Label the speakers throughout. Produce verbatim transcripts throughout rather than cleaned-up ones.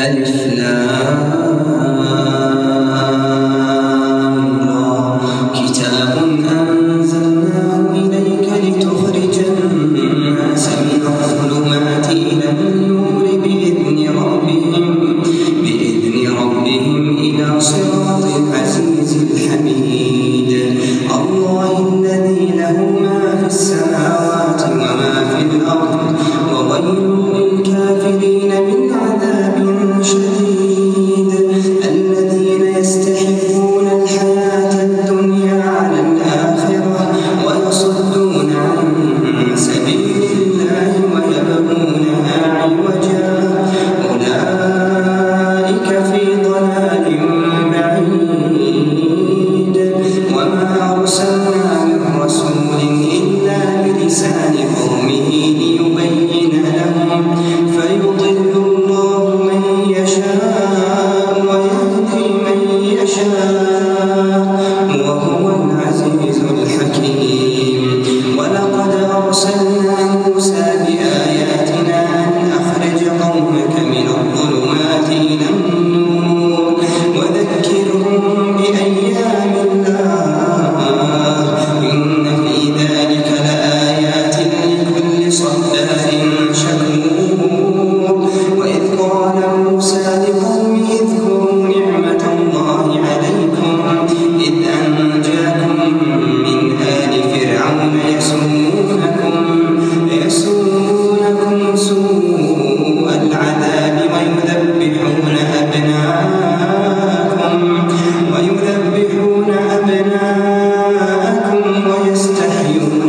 Speaker 1: ألف لام را كتاب أنزلناه إليك لتخرج الناس من الظلمات إلى النور بإذن ربهم بإذن ربهم إلى صراط العزيز الحميد الله الذي له ما في السماوات وما في الأرض وويل للكافرين من عذاب شديد الذين يستحبون الحياة الدنيا على الآخرة ويصدون عن سبيل الله ويبغونها عوجا أولئك في ضلال بعيد وما أرسلنا من رسول إلا بلسان قومه ليبين لهم فيضل الله من يشاء ويهدي من يشاء وهو العزيز الحكيم ولقد أرسلنا موسى بآياتنا أن أخرج قومك من الظلمات إلى النور وذكرهم بأيام الله إن في ذلك لآيات لكل صبار شكور وإذ قال موسى لقومه اذكروا نعمة الله عليكم إذ أنجاكم من آل فرعون يسومونكم يسومونكم سوء العذاب ويذبحون أبناءكم ويذبحون أبناءكم ويستحيون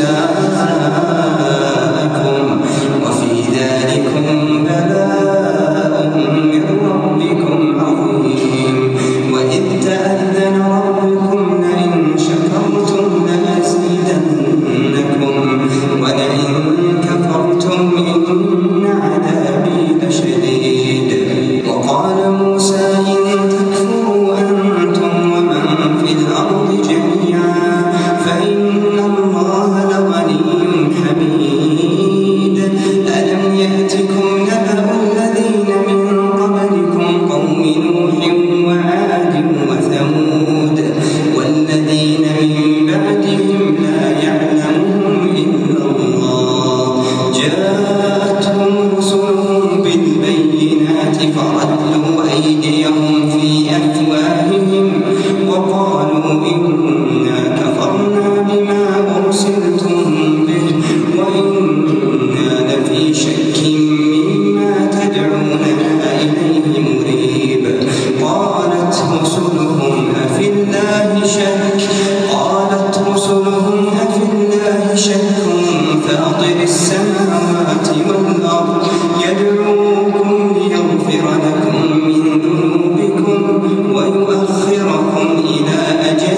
Speaker 1: نساءكم وفي ذلكم بلاء من ربكم عظيم وإذ تأذن ربكم لئن شكرتم لأزيدنكم ولئن كفرتم إن عذابي لشديد وقال موسى إن تكفروا أنتم ومن في الأرض جميعا فإن الله لغني حميد ألم يأتكم نبأ الذين من قبلكم قوم نوح وعاد وثمود والذين من بعدهم لا يعلمهم إلا الله جاءتهم رسلهم بالبينات فردوا أيديهم في أفواههم وقالوا إنا كفرنا بما أرسلتم به وإنا لفي شك مما تدعوننا إليه مريب قالت رسلهم أفي الله شك قالت رسلهم أفي الله شك فاطر السماوات والأرض يدعوكم ليغفر لكم من ذنوبكم ويؤخركم إلى أجل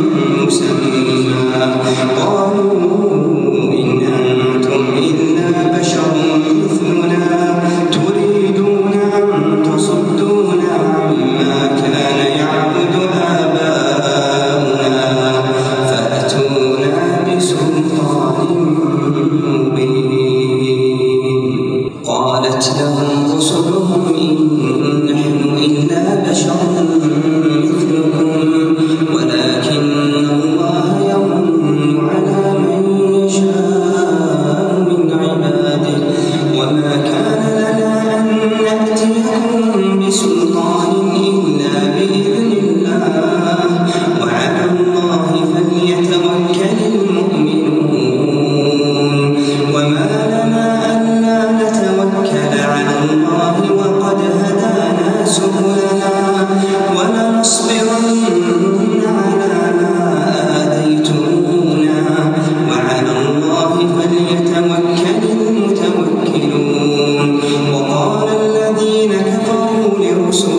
Speaker 1: مسمى قالوا إن أنتم إلا بشر مثلنا تريدون أن تصدونا عما كان يعبد آباؤنا فأتونا بسلطان مبين قالت لهم رسلهم إن نحن إلا بشر مثلكم ولكن الله يمن على من يشاء من عباده وما كان لنا أن نأتيكم بسلطان إلا بإذن الله وعلى الله فليتوكل المؤمنون وما لنا ألا نتوكل على الله وقد هدانا سبلنا ولنصبرن على ما آذيتمونا وعلى الله فليتوكل المتوكلون وقال الذين كفروا لرسلهم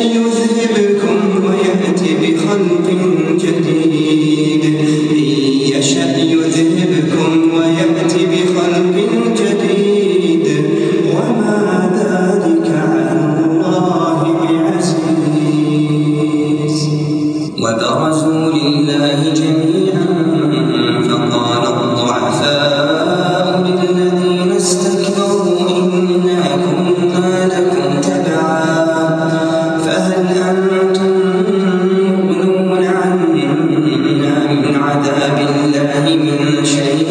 Speaker 1: يذهبكم ويأتي بخلق جديد إن يشأ يذهبكم ويأتي بخلق جديد وما ذلك على الله بعزيز. وبرزوا لله جميعا فقال الضعفاء للذين استكبروا إنا كنا لكم تبعا فهل أنتم مغنون عنا من عذاب الله من شيء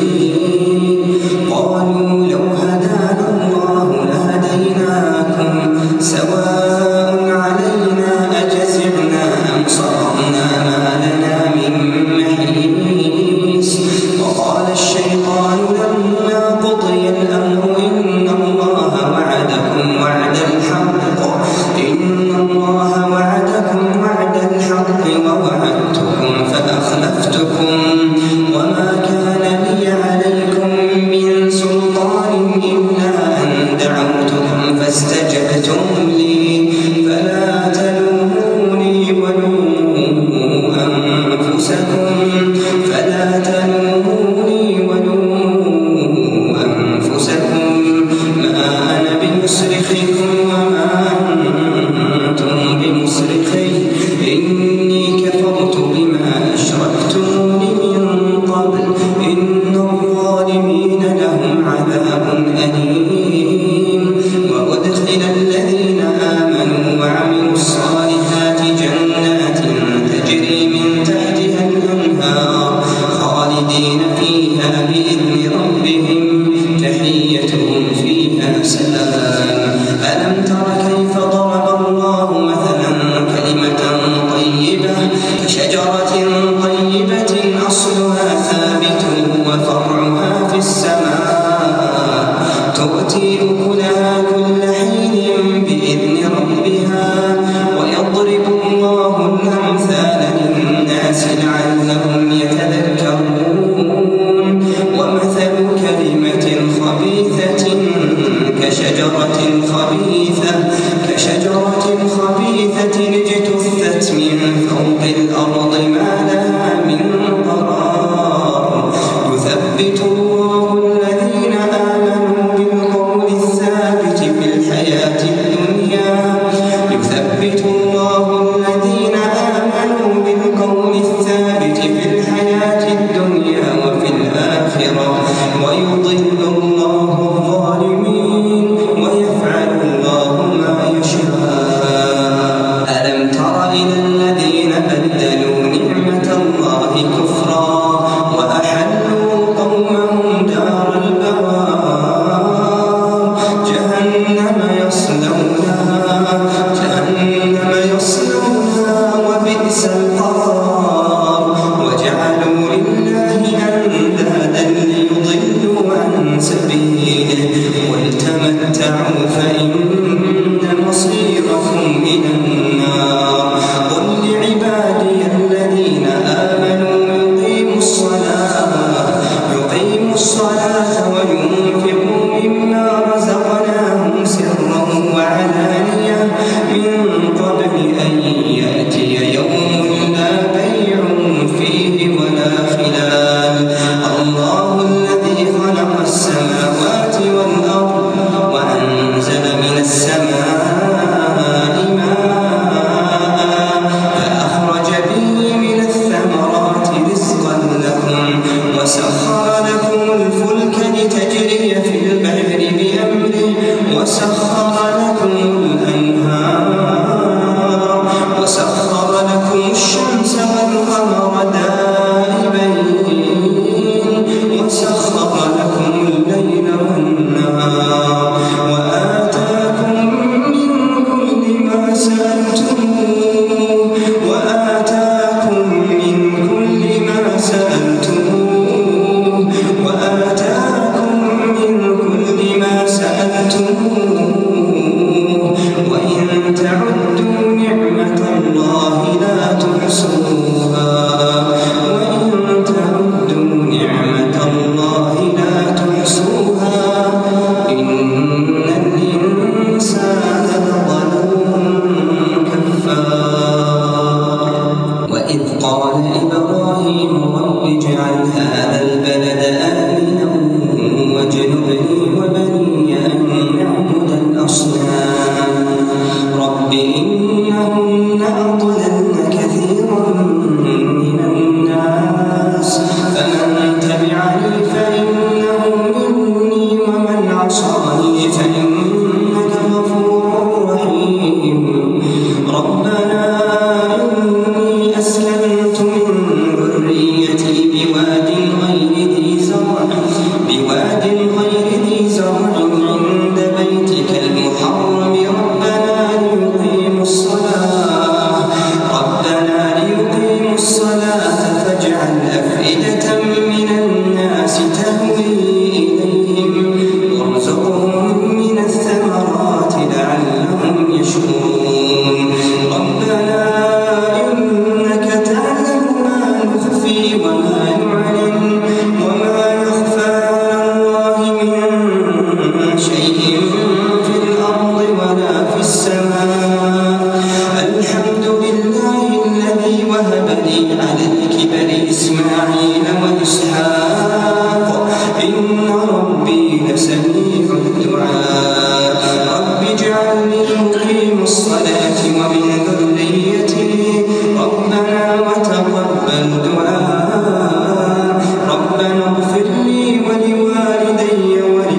Speaker 1: قالوا لو هدانا الله لهديناكم سواء علينا أجزعنا أم صبرنا ما لنا من محيص. وقال الشيطان لما قضي الأمر إن الله وعدكم وعد الحق إن الله وعدكم وعد الحق ووعدتكم فأخلفتكم وما كان لي عليكم من سلطان إلا أن دعوتكم فاستجبتم لي فلا تلوموني ولوموا أنفسكم فلا تلوموني ولوموا أنفسكم ما أنا بمصرخكم وما أنتم بمصرخي إني كفرت بما أشركتمون من قبل إن الظالمين لهم عذاب أليم. وأدخل الذين آمنوا وعملوا الصالحات جنات تجري من تحتها الأنهار خالدين فيها بإذن ربهم تحيتهم فيها سلام. ألم تر كيف ضرب الله مثلا كلمة طيبة كشجرة طيبة أصلها ثابت وفرعها في السماء تؤتي أكلها كل حين بإذن ربها ويضرب الله الأمثال للناس لعلهم يتذكرون. ومثل كلمة خبيثة كشجرة خبيثة كشجرة خبيثة اجتثت من فوق الأرض ما لها من قرار يثبت الله الذين آمنوا بالقول الثابت في الحياة الدنيا يثبت الله الذين آمنوا بالقول الثابت في الحياة الدنيا وفي الآخرة ويضل الله الظالمين ويفعل الله ما يشاء. ألم تر إلى الذين بدلوا أضللن كثيرا من الناس فمن تبعني فإنه مني ومن عصاني فإنك غفور رحيم ربنا إني أسلمت من ذريتي بواد غير ذي زرع بواد غير ذي زرع عند بيتك المحرم ربنا ليقيموا الصلاة ربنا ليقيموا الصلاة فاجعل أفئدة من الناس تهوي إليهم وارزقهم من الثمرات لعلهم يشكرون ربنا إنك تعلم ما نخفي وما نعلن وما يخفى على الله من شيء في الأرض ولا في السماء الحمد لله الذي وهب لي على الكبر إسماعيل وإسحاق إن ربي لسميع الدعاء رب اجعلني مقيم الصلاة ومن ذريتي ربنا وتقبل دعاء ربنا اغفر لي ولوالدي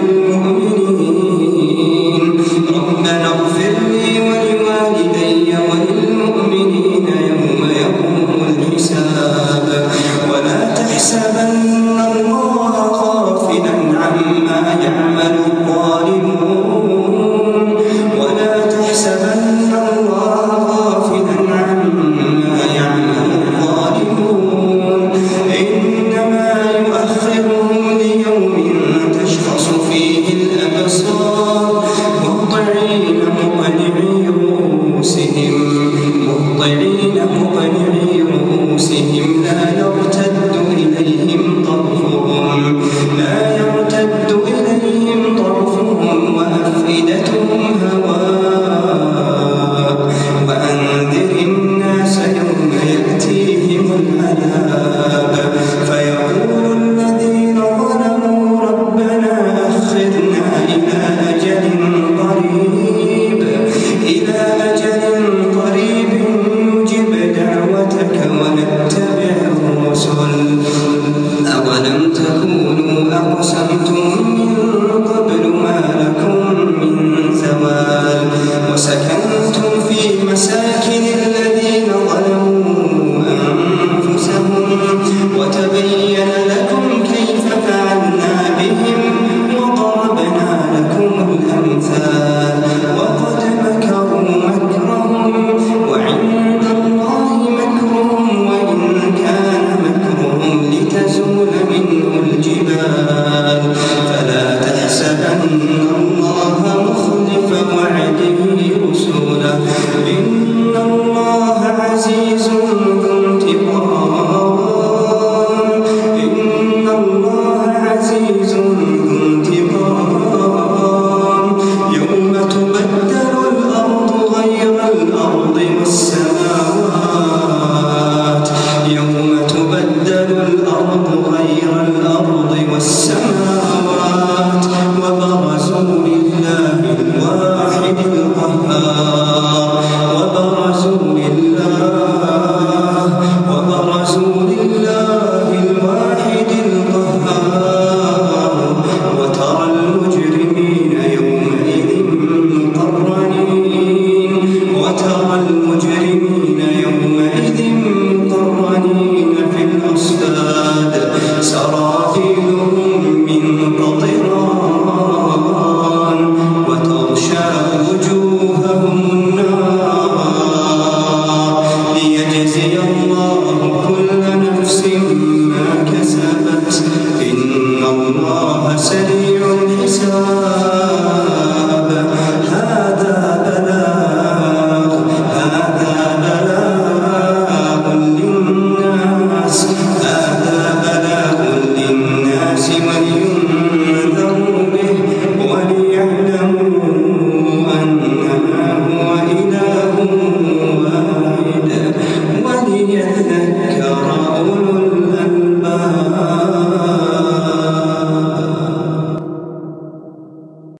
Speaker 1: وللمؤمنين ربنا اغفر لي ولوالدي وللمؤمنين يوم يقوم الحساب ولا تحسبن الله غافلا عما يعمل الظالمون ولا تحسبن الله غافلا عما يعمل الظالمون إنما يؤخرهم ليوم تشخص فيه الأبصار مهطعين مقنعي رؤوسهم مهطعين مقنعي رؤوسهم لا يرتد إليهم طرفهم لا يرتد إليهم طرفهم وأفئدتهم هواء وأنذر الناس يوم يأتيهم العذاب فيقول الذين ظلموا ربنا أخرنا إلى أجل قريب إلى أجل قريب نجب دعوتك ونتبع الرسل أولم تكونوا أقسمتم من قبل ما لكم من زوال وسكنتم في مساكن الذين ظلموا أنفسهم وتبين لكم كيف فعلنا بهم وضربنا لكم الأمثال وقد مكروا مكرهم وعند الله مكرهم وإن كان مكرهم لتزول منه الجبال فلا تحسبن الله مخلف وعده رسله إن الله عزيز ذو انتقام إن الله عزيز ذو انتقام يوم تبدل الأرض غير الأرض والسماوات يوم تبدل الأرض غير الأرض والسماوات وبرزوا لله الواحد القهار وبرزوا لله وبرزوا لله الواحد القهار وترى المجرمين يومئذ مقرنين وترى المجرمين يومئذ مقرنين في الأصفاد سرابيلهم من قطران وتغشى وجوههم النار ليجزي الله كل نفس ما كسبت إن الله سريع الحساب